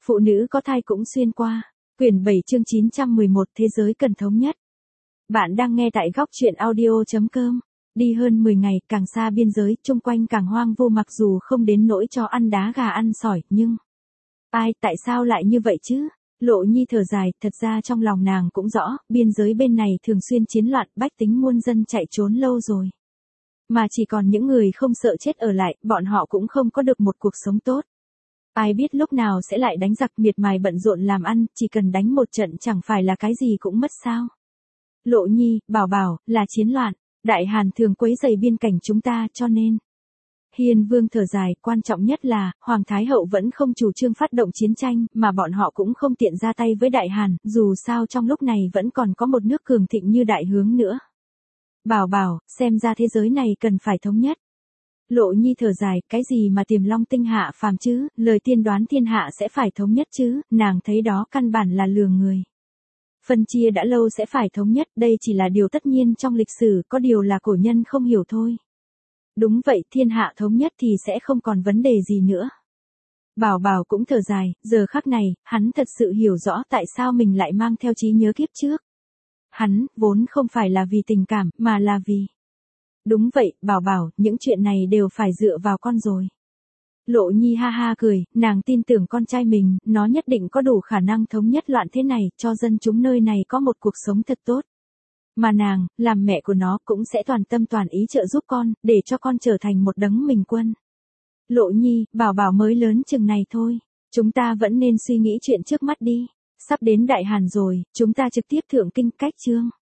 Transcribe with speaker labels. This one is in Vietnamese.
Speaker 1: Phụ nữ có thai cũng xuyên qua. Quyển 7 chương 911 Thế giới cần thống nhất. Bạn đang nghe tại góc truyện audio.com. Đi hơn 10 ngày, càng xa biên giới, chung quanh càng hoang vu, mặc dù không đến nỗi cho ăn đá gà ăn sỏi, nhưng... tại sao lại như vậy chứ? Lộ Nhi thở dài, thật ra trong lòng nàng cũng rõ, biên giới bên này thường xuyên chiến loạn, bách tính muôn dân chạy trốn lâu rồi. Mà chỉ còn những người không sợ chết ở lại, bọn họ cũng không có được một cuộc sống tốt. Ai biết lúc nào sẽ lại đánh giặc, miệt mài bận rộn làm ăn, chỉ cần đánh một trận chẳng phải là cái gì cũng mất sao. Lộ Nhi, bảo, là chiến loạn, Đại Hàn thường quấy rầy biên cảnh chúng ta, cho nên. Hiền Vương thở dài, quan trọng nhất là, Hoàng Thái Hậu vẫn không chủ trương phát động chiến tranh, mà bọn họ cũng không tiện ra tay với Đại Hàn, dù sao trong lúc này vẫn còn có một nước cường thịnh như Đại Hướng nữa. Bảo, xem ra thế giới này cần phải thống nhất. Lộ Nhi thở dài, cái gì mà Tiềm Long tinh hạ phàm chứ, lời tiên đoán thiên hạ sẽ phải thống nhất chứ, nàng thấy đó căn bản là lừa người. Phân chia đã lâu sẽ phải thống nhất, đây chỉ là điều tất nhiên trong lịch sử, có điều là cổ nhân không hiểu thôi. Đúng vậy, thiên hạ thống nhất thì sẽ không còn vấn đề gì nữa. Bảo cũng thở dài, giờ khắc này, hắn thật sự hiểu rõ tại sao mình lại mang theo trí nhớ kiếp trước. Hắn, vốn không phải là vì tình cảm, mà là vì... Đúng vậy, Bảo, những chuyện này đều phải dựa vào con rồi. Lộ Nhi ha ha cười, nàng tin tưởng con trai mình, nó nhất định có đủ khả năng thống nhất loạn thế này, cho dân chúng nơi này có một cuộc sống thật tốt. Mà nàng, làm mẹ của nó, cũng sẽ toàn tâm toàn ý trợ giúp con, để cho con trở thành một đấng minh quân. Lộ Nhi, Bảo mới lớn chừng này thôi, chúng ta vẫn nên suy nghĩ chuyện trước mắt đi. Sắp đến Đại Hàn rồi, chúng ta trực tiếp thượng kinh cách chương.